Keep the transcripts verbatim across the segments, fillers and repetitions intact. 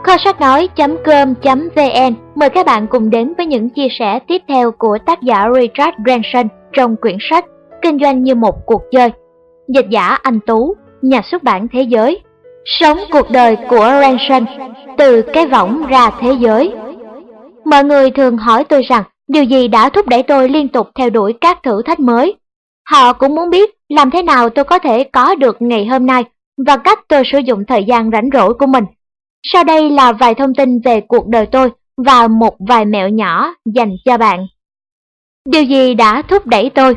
Kho sách nói chấm com chấm vn mời các bạn cùng đến với những chia sẻ tiếp theo của tác giả Richard Branson trong quyển sách Kinh doanh như một cuộc chơi. Dịch giả Anh Tú, nhà xuất bản Thế Giới. Sống cuộc đời của Branson, từ cái võng ra thế giới. Mọi người thường hỏi tôi rằng điều gì đã thúc đẩy tôi liên tục theo đuổi các thử thách mới. Họ cũng muốn biết làm thế nào tôi có thể có được ngày hôm nay và cách tôi sử dụng thời gian rảnh rỗi của mình. Sau đây là vài thông tin về cuộc đời tôi và một vài mẹo nhỏ dành cho bạn. Điều gì đã thúc đẩy tôi?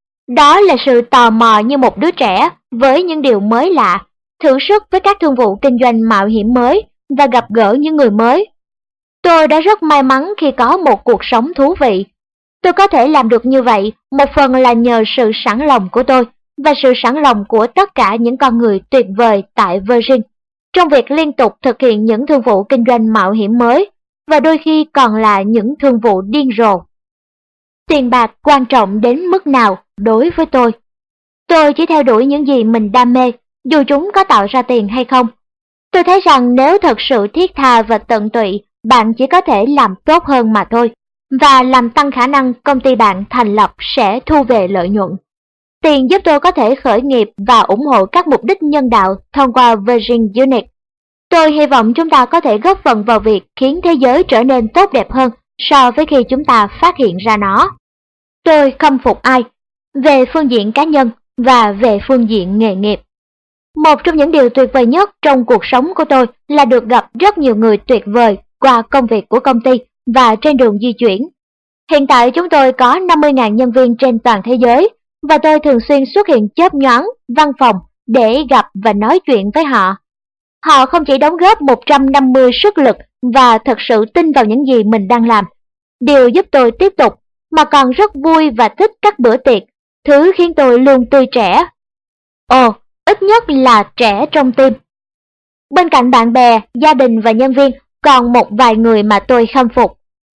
Đó là sự tò mò như một đứa trẻ với những điều mới lạ, thử sức với các thương vụ kinh doanh mạo hiểm mới và gặp gỡ những người mới. Tôi đã rất may mắn khi có một cuộc sống thú vị. Tôi có thể làm được như vậy một phần là nhờ sự sẵn lòng của tôi và sự sẵn lòng của tất cả những con người tuyệt vời tại Virgin trong việc liên tục thực hiện những thương vụ kinh doanh mạo hiểm mới và đôi khi còn là những thương vụ điên rồ. Tiền bạc quan trọng đến mức nào đối với tôi? Tôi chỉ theo đuổi những gì mình đam mê, dù chúng có tạo ra tiền hay không. Tôi thấy rằng nếu thật sự thiết tha và tận tụy, bạn chỉ có thể làm tốt hơn mà thôi, và làm tăng khả năng công ty bạn thành lập sẽ thu về lợi nhuận. Tiền giúp tôi có thể khởi nghiệp và ủng hộ các mục đích nhân đạo thông qua Virgin Unit. Tôi hy vọng chúng ta có thể góp phần vào việc khiến thế giới trở nên tốt đẹp hơn so với khi chúng ta phát hiện ra nó. Tôi khâm phục ai, về phương diện cá nhân và về phương diện nghề nghiệp. Một trong những điều tuyệt vời nhất trong cuộc sống của tôi là được gặp rất nhiều người tuyệt vời qua công việc của công ty và trên đường di chuyển. Hiện tại chúng tôi có năm mươi nghìn nhân viên trên toàn thế giới, và tôi thường xuyên xuất hiện chớp nhoáng văn phòng để gặp và nói chuyện với họ. Họ không chỉ đóng góp một trăm năm mươi sức lực và thật sự tin vào những gì mình đang làm, điều giúp tôi tiếp tục, mà còn rất vui và thích các bữa tiệc, thứ khiến tôi luôn tươi trẻ. Ồ, ít nhất là trẻ trong tim. Bên cạnh bạn bè, gia đình và nhân viên, còn một vài người mà tôi khâm phục.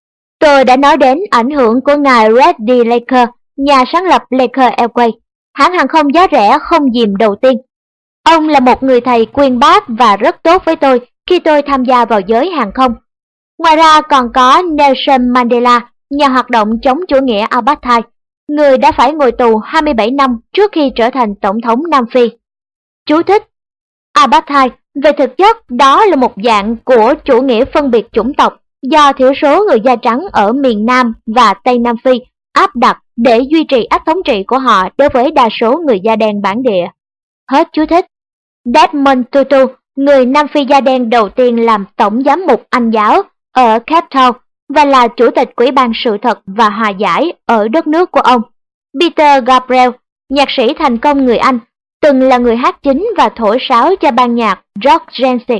Tôi đã nói đến ảnh hưởng của ngài Red D. Laker, nhà sáng lập Laker Airways, hãng hàng không giá rẻ không dìm đầu tiên. Ông là một người thầy quyên bác và rất tốt với tôi khi tôi tham gia vào giới hàng không. Ngoài ra còn có Nelson Mandela, nhà hoạt động chống chủ nghĩa apartheid, người đã phải ngồi tù hai mươi bảy năm trước khi trở thành tổng thống Nam Phi. Chú thích: Apartheid về thực chất đó là một dạng của chủ nghĩa phân biệt chủng tộc do thiểu số người da trắng ở miền Nam và Tây Nam Phi áp đặt để duy trì ách thống trị của họ đối với đa số người da đen bản địa. Hết chú thích. Desmond Tutu, người Nam Phi da đen đầu tiên làm tổng giám mục Anh giáo ở Cape Town và là chủ tịch Ủy ban Sự thật và Hòa giải ở đất nước của ông. Peter Gabriel, nhạc sĩ thành công người Anh, từng là người hát chính và thổi sáo cho ban nhạc Rock Genesic.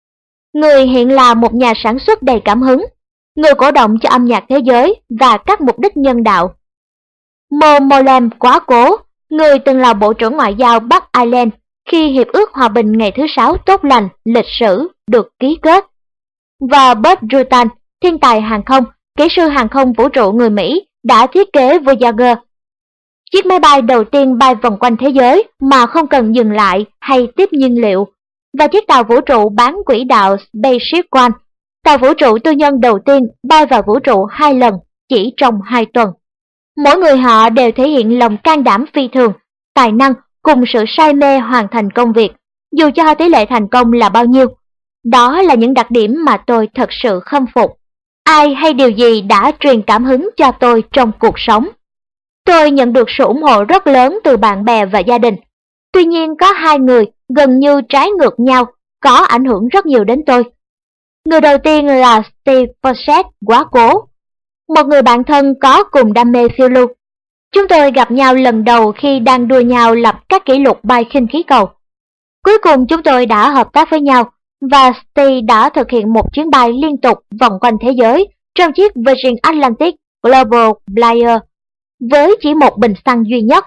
Người hiện là một nhà sản xuất đầy cảm hứng, người cổ động cho âm nhạc thế giới và các mục đích nhân đạo. Mo Molem quá cố, người từng là Bộ trưởng Ngoại giao Bắc Ireland khi Hiệp ước Hòa bình ngày thứ Sáu tốt lành lịch sử được ký kết. Và Buzz Rutan, thiên tài hàng không, kỹ sư hàng không vũ trụ người Mỹ, đã thiết kế Voyager, chiếc máy bay đầu tiên bay vòng quanh thế giới mà không cần dừng lại hay tiếp nhiên liệu, và chiếc tàu vũ trụ bán quỹ đạo Spaceship One, tàu vũ trụ tư nhân đầu tiên bay vào vũ trụ hai lần chỉ trong hai tuần. Mỗi người họ đều thể hiện lòng can đảm phi thường, tài năng cùng sự say mê hoàn thành công việc, dù cho tỷ lệ thành công là bao nhiêu. Đó là những đặc điểm mà tôi thật sự khâm phục. Ai hay điều gì đã truyền cảm hứng cho tôi trong cuộc sống? Tôi nhận được sự ủng hộ rất lớn từ bạn bè và gia đình. Tuy nhiên có hai người gần như trái ngược nhau có ảnh hưởng rất nhiều đến tôi. Người đầu tiên là Steve Fossett quá cố, một người bạn thân có cùng đam mê phiêu lưu. Chúng tôi gặp nhau lần đầu khi đang đua nhau lập các kỷ lục bay khinh khí cầu. Cuối cùng chúng tôi đã hợp tác với nhau, và Steve đã thực hiện một chuyến bay liên tục vòng quanh thế giới trong chiếc Virgin Atlantic Global Flyer với chỉ một bình xăng duy nhất.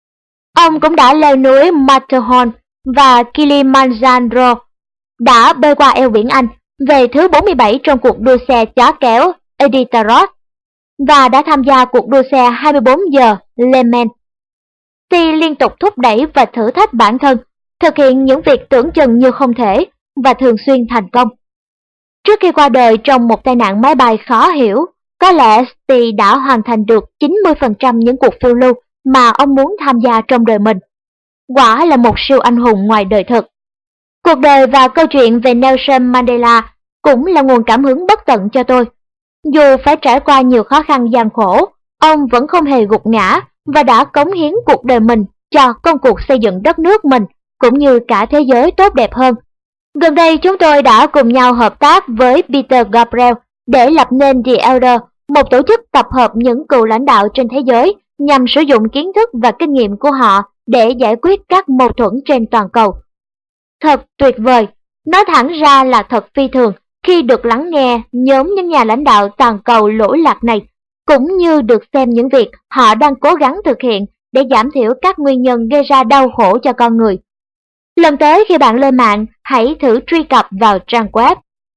Ông cũng đã leo núi Matterhorn và Kilimanjaro, đã bơi qua eo biển Anh, về thứ bốn mươi bảy trong cuộc đua xe chó kéo Iditarod, và đã tham gia cuộc đua xe hai mươi bốn giờ Le Mans. Steve liên tục thúc đẩy và thử thách bản thân, thực hiện những việc tưởng chừng như không thể và thường xuyên thành công. Trước khi qua đời trong một tai nạn máy bay khó hiểu, có lẽ Steve đã hoàn thành được chín mươi phần trăm những cuộc phiêu lưu mà ông muốn tham gia trong đời mình. Quả là một siêu anh hùng ngoài đời thực. Cuộc đời và câu chuyện về Nelson Mandela cũng là nguồn cảm hứng bất tận cho tôi. Dù phải trải qua nhiều khó khăn gian khổ, ông vẫn không hề gục ngã và đã cống hiến cuộc đời mình cho công cuộc xây dựng đất nước mình cũng như cả thế giới tốt đẹp hơn. Gần đây chúng tôi đã cùng nhau hợp tác với Peter Gabriel để lập nên The Elder, một tổ chức tập hợp những cựu lãnh đạo trên thế giới nhằm sử dụng kiến thức và kinh nghiệm của họ để giải quyết các mâu thuẫn trên toàn cầu. Thật tuyệt vời, nói thẳng ra là thật phi thường khi được lắng nghe nhóm những nhà lãnh đạo toàn cầu lỗi lạc này, cũng như được xem những việc họ đang cố gắng thực hiện để giảm thiểu các nguyên nhân gây ra đau khổ cho con người. Lần tới khi bạn lên mạng, hãy thử truy cập vào trang web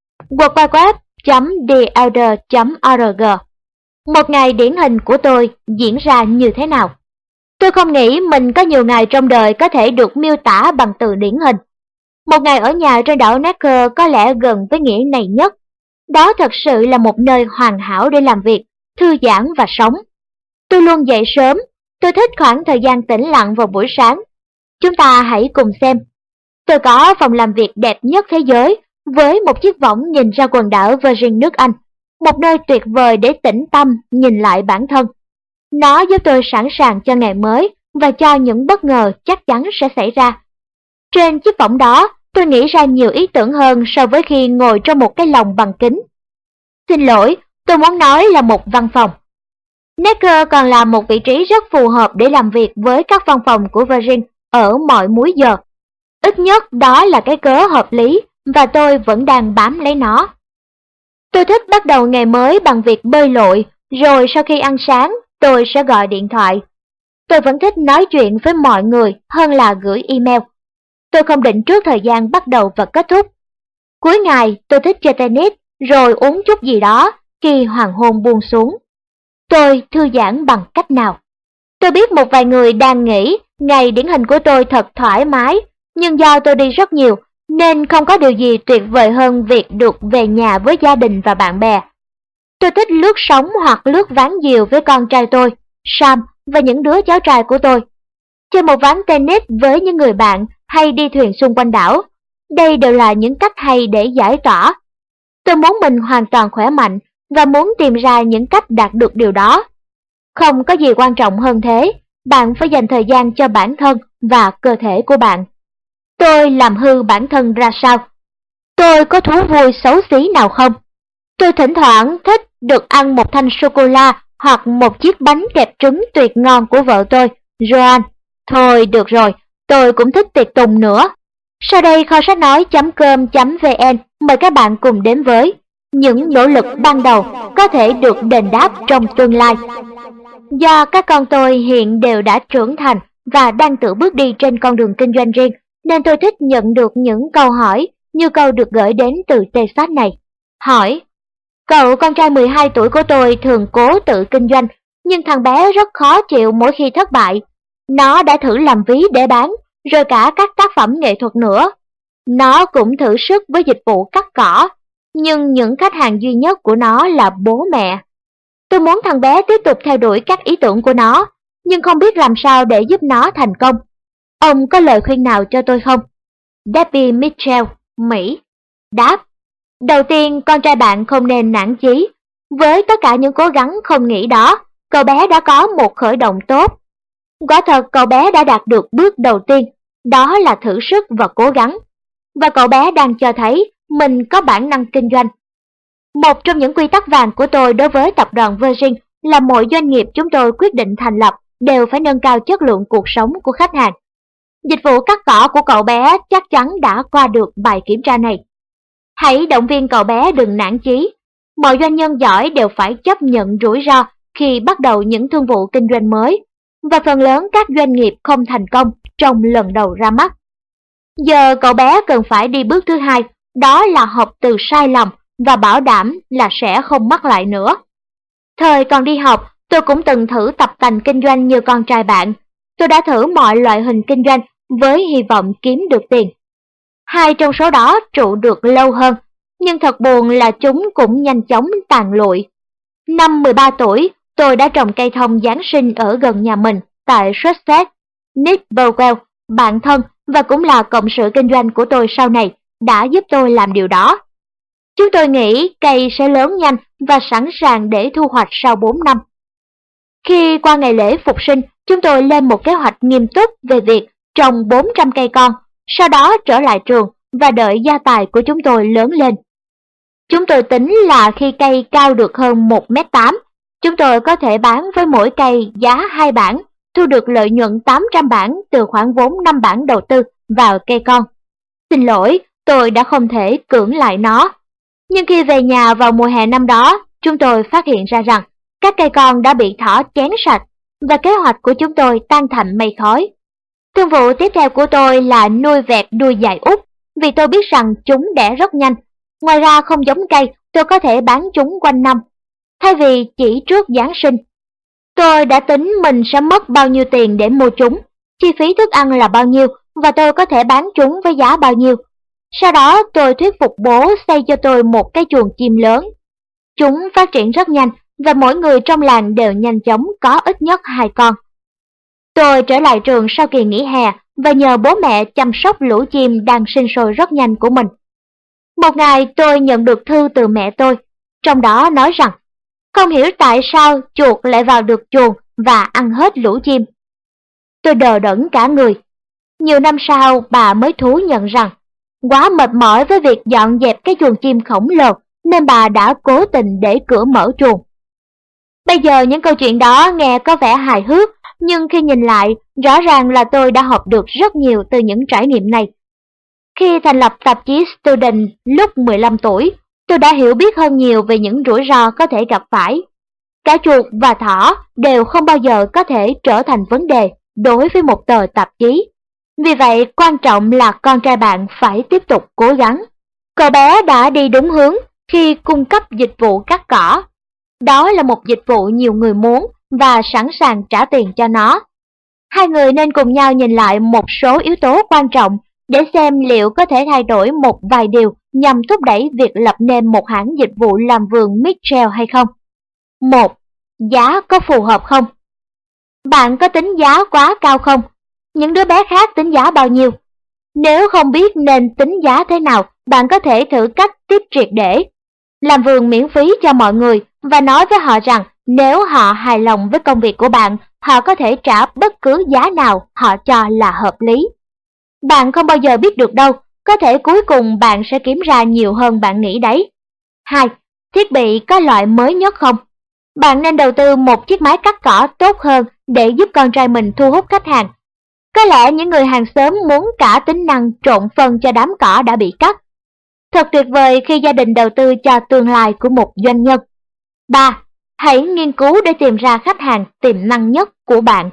w w w chấm the elder chấm org. Một ngày điển hình của tôi diễn ra như thế nào? Tôi không nghĩ mình có nhiều ngày trong đời có thể được miêu tả bằng từ điển hình. Một ngày ở nhà trên đảo Necker có lẽ gần với nghĩa này nhất. Đó thật sự là một nơi hoàn hảo để làm việc, thư giãn và sống. Tôi luôn dậy sớm, tôi thích khoảng thời gian tĩnh lặng vào buổi sáng. Chúng ta hãy cùng xem. Tôi có phòng làm việc đẹp nhất thế giới, với một chiếc võng nhìn ra quần đảo Virgin nước Anh, một nơi tuyệt vời để tĩnh tâm nhìn lại bản thân. Nó giúp tôi sẵn sàng cho ngày mới và cho những bất ngờ chắc chắn sẽ xảy ra. Trên chiếc võng đó, tôi nghĩ ra nhiều ý tưởng hơn so với khi ngồi trong một cái lồng bằng kính. Xin lỗi, tôi muốn nói là một văn phòng. Necker còn là một vị trí rất phù hợp để làm việc với các văn phòng của Virgin ở mọi múi giờ. Ít nhất đó là cái cớ hợp lý và tôi vẫn đang bám lấy nó. Tôi thích bắt đầu ngày mới bằng việc bơi lội, rồi sau khi ăn sáng, tôi sẽ gọi điện thoại. Tôi vẫn thích nói chuyện với mọi người hơn là gửi email. Tôi không định trước thời gian bắt đầu và kết thúc. Cuối ngày, tôi thích chơi tennis, rồi uống chút gì đó khi hoàng hôn buông xuống. Tôi thư giãn bằng cách nào? Tôi biết một vài người đang nghĩ ngày điển hình của tôi thật thoải mái, nhưng do tôi đi rất nhiều, nên không có điều gì tuyệt vời hơn việc được về nhà với gia đình và bạn bè. Tôi thích lướt sóng hoặc lướt ván diều với con trai tôi, Sam, và những đứa cháu trai của tôi. Chơi một ván tennis với những người bạn hay đi thuyền xung quanh đảo. Đây đều là những cách hay để giải tỏa. Tôi muốn mình hoàn toàn khỏe mạnh và muốn tìm ra những cách đạt được điều đó. Không có gì quan trọng hơn thế, bạn phải dành thời gian cho bản thân và cơ thể của bạn. Tôi làm hư bản thân ra sao? Tôi có thú vui xấu xí nào không? Tôi thỉnh thoảng thích được ăn một thanh sô-cô-la hoặc một chiếc bánh kẹp trứng tuyệt ngon của vợ tôi, Joan. Thôi được rồi, tôi cũng thích tiệc tùng nữa. Sau đây kho sách nói chấm com chấm vn mời các bạn cùng đến với những nỗ lực ban đầu có thể được đền đáp trong tương lai. Do các con tôi hiện đều đã trưởng thành và đang tự bước đi trên con đường kinh doanh riêng, nên tôi thích nhận được những câu hỏi như câu được gửi đến từ Texas này. Hỏi: cậu con trai mười hai tuổi của tôi thường cố tự kinh doanh, nhưng thằng bé rất khó chịu mỗi khi thất bại. Nó đã thử làm ví để bán, rồi cả các tác phẩm nghệ thuật nữa. Nó cũng thử sức với dịch vụ cắt cỏ, nhưng những khách hàng duy nhất của nó là bố mẹ. Tôi muốn thằng bé tiếp tục theo đuổi các ý tưởng của nó, nhưng không biết làm sao để giúp nó thành công. Ông có lời khuyên nào cho tôi không? Debbie Mitchell, Mỹ. Đáp: đầu tiên, con trai bạn không nên nản chí. Với tất cả những cố gắng không nghĩ đó, cậu bé đã có một khởi động tốt. Quả thật cậu bé đã đạt được bước đầu tiên, đó là thử sức và cố gắng. Và cậu bé đang cho thấy mình có bản năng kinh doanh. Một trong những quy tắc vàng của tôi đối với tập đoàn Virgin là mọi doanh nghiệp chúng tôi quyết định thành lập đều phải nâng cao chất lượng cuộc sống của khách hàng. Dịch vụ cắt cỏ của cậu bé chắc chắn đã qua được bài kiểm tra này. Hãy động viên cậu bé đừng nản chí. Mọi doanh nhân giỏi đều phải chấp nhận rủi ro khi bắt đầu những thương vụ kinh doanh mới, và phần lớn các doanh nghiệp không thành công trong lần đầu ra mắt. Giờ cậu bé cần phải đi bước thứ hai, đó là học từ sai lầm và bảo đảm là sẽ không mắc lại nữa. Thời còn đi học, tôi cũng từng thử tập tành kinh doanh như con trai bạn. Tôi đã thử mọi loại hình kinh doanh với hy vọng kiếm được tiền. Hai trong số đó trụ được lâu hơn, nhưng thật buồn là chúng cũng nhanh chóng tàn lụi. Năm mười ba tuổi, tôi đã trồng cây thông Giáng sinh ở gần nhà mình tại Sussex. Nick Bowell, bạn thân và cũng là cộng sự kinh doanh của tôi sau này, đã giúp tôi làm điều đó. Chúng tôi nghĩ cây sẽ lớn nhanh và sẵn sàng để thu hoạch sau bốn năm. Khi qua ngày lễ Phục sinh, chúng tôi lên một kế hoạch nghiêm túc về việc trồng bốn trăm cây con, sau đó trở lại trường và đợi gia tài của chúng tôi lớn lên. Chúng tôi tính là khi cây cao được hơn một mét tám, chúng tôi có thể bán với mỗi cây giá hai bảng, thu được lợi nhuận tám trăm bảng từ khoản vốn năm bảng đầu tư vào cây con. Xin lỗi, tôi đã không thể cưỡng lại nó. Nhưng khi về nhà vào mùa hè năm đó, chúng tôi phát hiện ra rằng các cây con đã bị thỏ chén sạch và kế hoạch của chúng tôi tan thành mây khói. Thương vụ tiếp theo của tôi là nuôi vẹt đuôi dài út, vì tôi biết rằng chúng đẻ rất nhanh. Ngoài ra không giống cây, tôi có thể bán chúng quanh năm, thay vì chỉ trước Giáng sinh. Tôi đã tính mình sẽ mất bao nhiêu tiền để mua chúng, chi phí thức ăn là bao nhiêu và tôi có thể bán chúng với giá bao nhiêu. Sau đó tôi thuyết phục bố xây cho tôi một cái chuồng chim lớn. Chúng phát triển rất nhanh và mỗi người trong làng đều nhanh chóng có ít nhất hai con. Tôi trở lại trường sau kỳ nghỉ hè và nhờ bố mẹ chăm sóc lũ chim đang sinh sôi rất nhanh của mình. Một ngày tôi nhận được thư từ mẹ tôi, trong đó nói rằng không hiểu tại sao chuột lại vào được chuồng và ăn hết lũ chim. Tôi đờ đẫn cả người. Nhiều năm sau bà mới thú nhận rằng quá mệt mỏi với việc dọn dẹp cái chuồng chim khổng lồ nên bà đã cố tình để cửa mở chuồng. Bây giờ những câu chuyện đó nghe có vẻ hài hước, nhưng khi nhìn lại, rõ ràng là tôi đã học được rất nhiều từ những trải nghiệm này. Khi thành lập tạp chí Student lúc mười lăm tuổi, tôi đã hiểu biết hơn nhiều về những rủi ro có thể gặp phải. Cả chuột và thỏ đều không bao giờ có thể trở thành vấn đề đối với một tờ tạp chí. Vì vậy, quan trọng là con trai bạn phải tiếp tục cố gắng. Cậu bé đã đi đúng hướng khi cung cấp dịch vụ cắt cỏ. Đó là một dịch vụ nhiều người muốn và sẵn sàng trả tiền cho nó. Hai người nên cùng nhau nhìn lại một số yếu tố quan trọng để xem liệu có thể thay đổi một vài điều nhằm thúc đẩy việc lập nên một hãng dịch vụ làm vườn Mitchell hay không. một. Giá có phù hợp không? Bạn có tính giá quá cao không? Những đứa bé khác tính giá bao nhiêu? Nếu không biết nên tính giá thế nào, bạn có thể thử cách tiếp triệt để. Làm vườn miễn phí cho mọi người và nói với họ rằng nếu họ hài lòng với công việc của bạn, họ có thể trả bất cứ giá nào họ cho là hợp lý. Bạn không bao giờ biết được đâu, có thể cuối cùng bạn sẽ kiếm ra nhiều hơn bạn nghĩ đấy. hai. Thiết bị có loại mới nhất không? Bạn nên đầu tư một chiếc máy cắt cỏ tốt hơn để giúp con trai mình thu hút khách hàng. Có lẽ những người hàng xóm muốn cả tính năng trộn phân cho đám cỏ đã bị cắt. Thật tuyệt vời khi gia đình đầu tư cho tương lai của một doanh nhân. ba. Hãy nghiên cứu để tìm ra khách hàng tiềm năng nhất của bạn.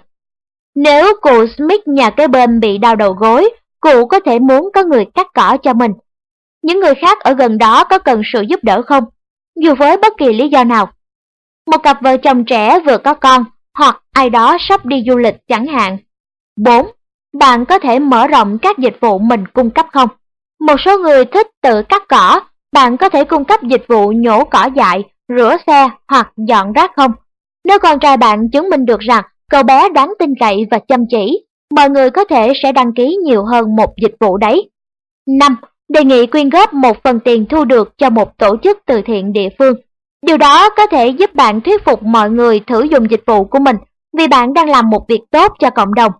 Nếu cụ Smith nhà kế bên bị đau đầu gối, cụ có thể muốn có người cắt cỏ cho mình. Những người khác ở gần đó có cần sự giúp đỡ không? Dù với bất kỳ lý do nào. Một cặp vợ chồng trẻ vừa có con, hoặc ai đó sắp đi du lịch chẳng hạn. bốn. Bạn có thể mở rộng các dịch vụ mình cung cấp không? Một số người thích tự cắt cỏ, bạn có thể cung cấp dịch vụ nhổ cỏ dại, rửa xe hoặc dọn rác không? Nếu con trai bạn chứng minh được rằng cậu bé đáng tin cậy và chăm chỉ, mọi người có thể sẽ đăng ký nhiều hơn một dịch vụ đấy. năm. Đề nghị quyên góp một phần tiền thu được cho một tổ chức từ thiện địa phương. Điều đó có thể giúp bạn thuyết phục mọi người thử dùng dịch vụ của mình vì bạn đang làm một việc tốt cho cộng đồng.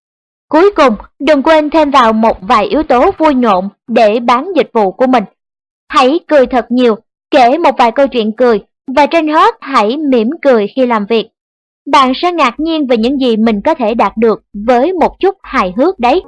Cuối cùng, đừng quên thêm vào một vài yếu tố vui nhộn để bán dịch vụ của mình. Hãy cười thật nhiều, kể một vài câu chuyện cười, và trên hết hãy mỉm cười khi làm việc. Bạn sẽ ngạc nhiên về những gì mình có thể đạt được với một chút hài hước đấy.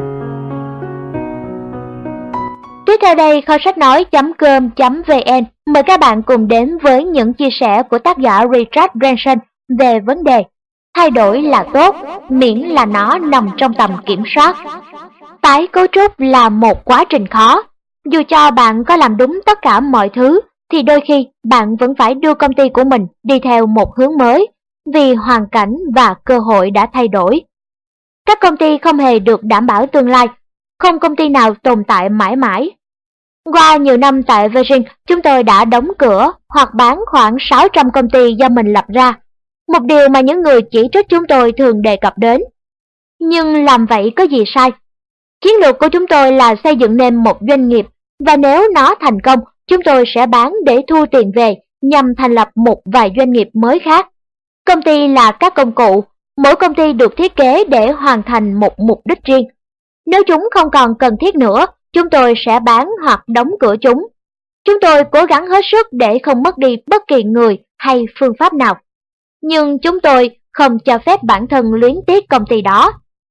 Tiếp theo đây, kho sách nói chấm com chấm vn Mời các bạn cùng đến với những chia sẻ của tác giả Richard Branson về vấn đề thay đổi là tốt, miễn là nó nằm trong tầm kiểm soát. Tái cấu trúc là một quá trình khó. Dù cho bạn có làm đúng tất cả mọi thứ, thì đôi khi bạn vẫn phải đưa công ty của mình đi theo một hướng mới, vì hoàn cảnh và cơ hội đã thay đổi. Các công ty không hề được đảm bảo tương lai, không công ty nào tồn tại mãi mãi. Qua nhiều năm tại Virgin, chúng tôi đã đóng cửa hoặc bán khoảng sáu trăm công ty do mình lập ra, một điều mà những người chỉ trích chúng tôi thường đề cập đến. Nhưng làm vậy có gì sai? Chiến lược của chúng tôi là xây dựng nên một doanh nghiệp, và nếu nó thành công, chúng tôi sẽ bán để thu tiền về nhằm thành lập một vài doanh nghiệp mới khác. Công ty là các công cụ, mỗi công ty được thiết kế để hoàn thành một mục đích riêng. Nếu chúng không còn cần thiết nữa, chúng tôi sẽ bán hoặc đóng cửa chúng. Chúng tôi cố gắng hết sức để không mất đi bất kỳ người hay phương pháp nào. Nhưng chúng tôi không cho phép bản thân luyến tiếc công ty đó.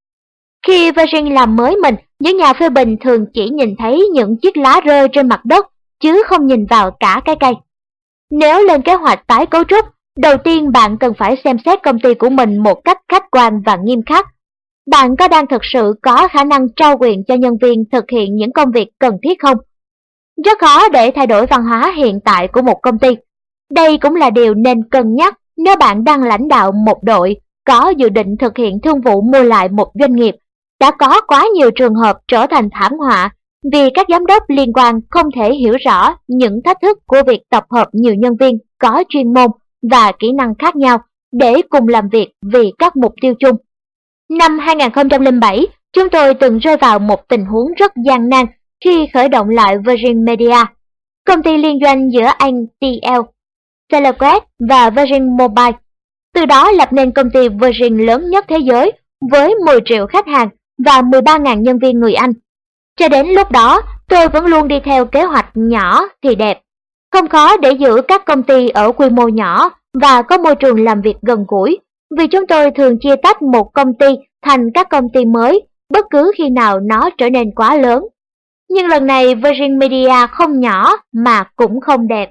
Khi Virgin làm mới mình, những nhà phê bình thường chỉ nhìn thấy những chiếc lá rơi trên mặt đất, chứ không nhìn vào cả cái cây. Nếu lên kế hoạch tái cấu trúc, đầu tiên bạn cần phải xem xét công ty của mình một cách khách quan và nghiêm khắc. Bạn có đang thực sự có khả năng trao quyền cho nhân viên thực hiện những công việc cần thiết không? Rất khó để thay đổi văn hóa hiện tại của một công ty. Đây cũng là điều nên cân nhắc nếu bạn đang lãnh đạo một đội, có dự định thực hiện thương vụ mua lại một doanh nghiệp. Đã có quá nhiều trường hợp trở thành thảm họa vì các giám đốc liên quan không thể hiểu rõ những thách thức của việc tập hợp nhiều nhân viên có chuyên môn và kỹ năng khác nhau để cùng làm việc vì các mục tiêu chung. Năm hai nghìn không trăm lẻ bảy, chúng tôi từng rơi vào một tình huống rất gian nan khi khởi động lại Virgin Media, công ty liên doanh giữa anh tê lờ, Telequest và Virgin Mobile. Từ đó lập nên công ty Virgin lớn nhất thế giới với mười triệu khách hàng và mười ba nghìn nhân viên người Anh. Cho đến lúc đó, tôi vẫn luôn đi theo kế hoạch nhỏ thì đẹp. Không khó để giữ các công ty ở quy mô nhỏ và có môi trường làm việc gần gũi, vì chúng tôi thường chia tách một công ty thành các công ty mới bất cứ khi nào nó trở nên quá lớn. Nhưng lần này Virgin Media không nhỏ mà cũng không đẹp.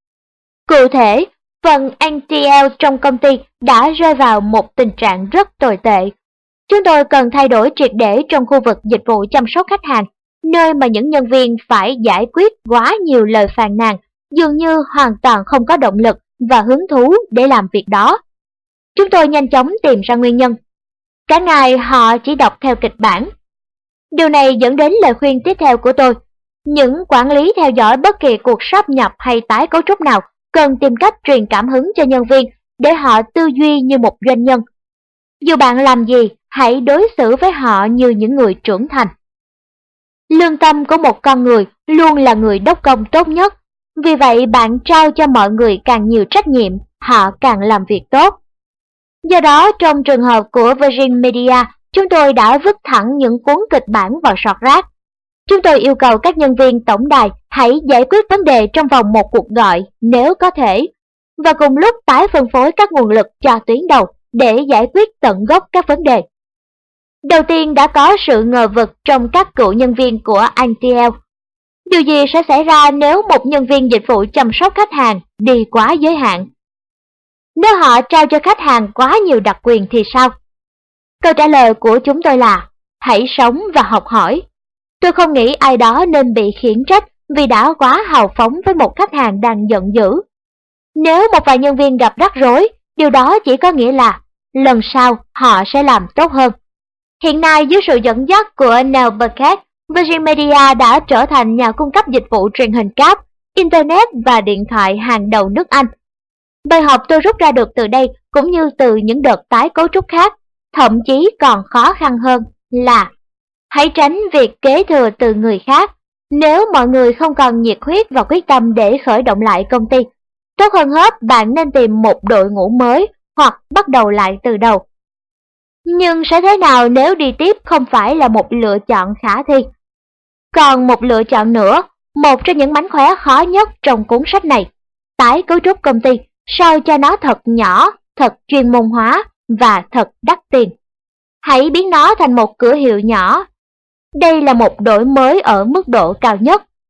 Cụ thể, phần en tê lờ trong công ty đã rơi vào một tình trạng rất tồi tệ. Chúng tôi cần thay đổi triệt để trong khu vực dịch vụ chăm sóc khách hàng, nơi mà những nhân viên phải giải quyết quá nhiều lời phàn nàn, dường như hoàn toàn không có động lực và hứng thú để làm việc đó. Chúng tôi nhanh chóng tìm ra nguyên nhân. Cả ngày họ chỉ đọc theo kịch bản. Điều này dẫn đến lời khuyên tiếp theo của tôi. Những quản lý theo dõi bất kỳ cuộc sáp nhập hay tái cấu trúc nào cần tìm cách truyền cảm hứng cho nhân viên để họ tư duy như một doanh nhân. Dù bạn làm gì, hãy đối xử với họ như những người trưởng thành. Lương tâm của một con người luôn là người đốc công tốt nhất. Vì vậy bạn trao cho mọi người càng nhiều trách nhiệm, họ càng làm việc tốt. Do đó, trong trường hợp của Virgin Media, chúng tôi đã vứt thẳng những cuốn kịch bản vào sọt rác. Chúng tôi yêu cầu các nhân viên tổng đài hãy giải quyết vấn đề trong vòng một cuộc gọi nếu có thể, và cùng lúc tái phân phối các nguồn lực cho tuyến đầu để giải quyết tận gốc các vấn đề. Đầu tiên đã có sự ngờ vực trong các cựu nhân viên của anh tê lờ. Điều gì sẽ xảy ra nếu một nhân viên dịch vụ chăm sóc khách hàng đi quá giới hạn? Nếu họ trao cho khách hàng quá nhiều đặc quyền thì sao? Câu trả lời của chúng tôi là hãy sống và học hỏi. Tôi không nghĩ ai đó nên bị khiển trách vì đã quá hào phóng với một khách hàng đang giận dữ. Nếu một vài nhân viên gặp rắc rối, điều đó chỉ có nghĩa là lần sau họ sẽ làm tốt hơn. Hiện nay, dưới sự dẫn dắt của Neil Burkett, Virgin Media đã trở thành nhà cung cấp dịch vụ truyền hình cáp, Internet và điện thoại hàng đầu nước Anh. Bài học tôi rút ra được từ đây cũng như từ những đợt tái cấu trúc khác, thậm chí còn khó khăn hơn là hãy tránh việc kế thừa từ người khác. Nếu mọi người không còn nhiệt huyết và quyết tâm để khởi động lại công ty, tốt hơn hết bạn nên tìm một đội ngũ mới hoặc bắt đầu lại từ đầu. Nhưng sẽ thế nào nếu đi tiếp không phải là một lựa chọn khả thi? Còn một lựa chọn nữa, một trong những mánh khóe khó nhất trong cuốn sách này, tái cấu trúc công ty sao cho nó thật nhỏ, thật chuyên môn hóa và thật đắt tiền. Hãy biến nó thành một cửa hiệu nhỏ. Đây là một đổi mới ở mức độ cao nhất.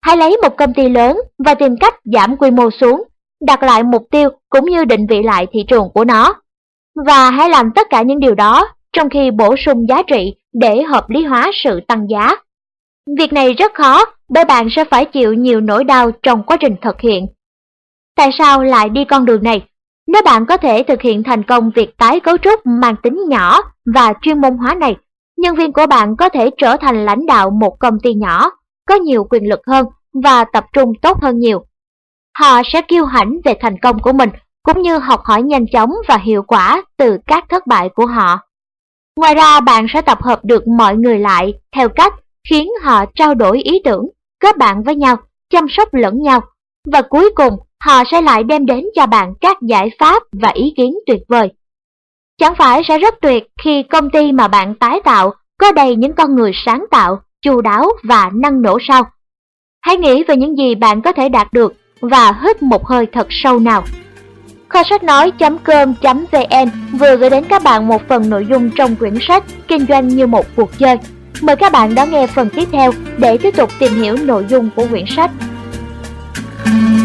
Hãy lấy một công ty lớn và tìm cách giảm quy mô xuống, đặt lại mục tiêu cũng như định vị lại thị trường của nó. Và hãy làm tất cả những điều đó trong khi bổ sung giá trị để hợp lý hóa sự tăng giá. Việc này rất khó bởi bạn sẽ phải chịu nhiều nỗi đau trong quá trình thực hiện. Tại sao lại đi con đường này? Nếu bạn có thể thực hiện thành công việc tái cấu trúc mang tính nhỏ và chuyên môn hóa này, nhân viên của bạn có thể trở thành lãnh đạo một công ty nhỏ, có nhiều quyền lực hơn và tập trung tốt hơn nhiều. Họ sẽ kiêu hãnh về thành công của mình, cũng như học hỏi nhanh chóng và hiệu quả từ các thất bại của họ. Ngoài ra, bạn sẽ tập hợp được mọi người lại theo cách khiến họ trao đổi ý tưởng, kết bạn với nhau, chăm sóc lẫn nhau, và cuối cùng họ sẽ lại đem đến cho bạn các giải pháp và ý kiến tuyệt vời. Chẳng phải sẽ rất tuyệt khi công ty mà bạn tái tạo có đầy những con người sáng tạo, chu đáo và năng nổ sao? Hãy nghĩ về những gì bạn có thể đạt được và hít một hơi thật sâu nào. Kho sách nói chấm com chấm vn vừa gửi đến các bạn một phần nội dung trong quyển sách Kinh doanh như một cuộc chơi. Mời các bạn đón nghe phần tiếp theo để tiếp tục tìm hiểu nội dung của quyển sách.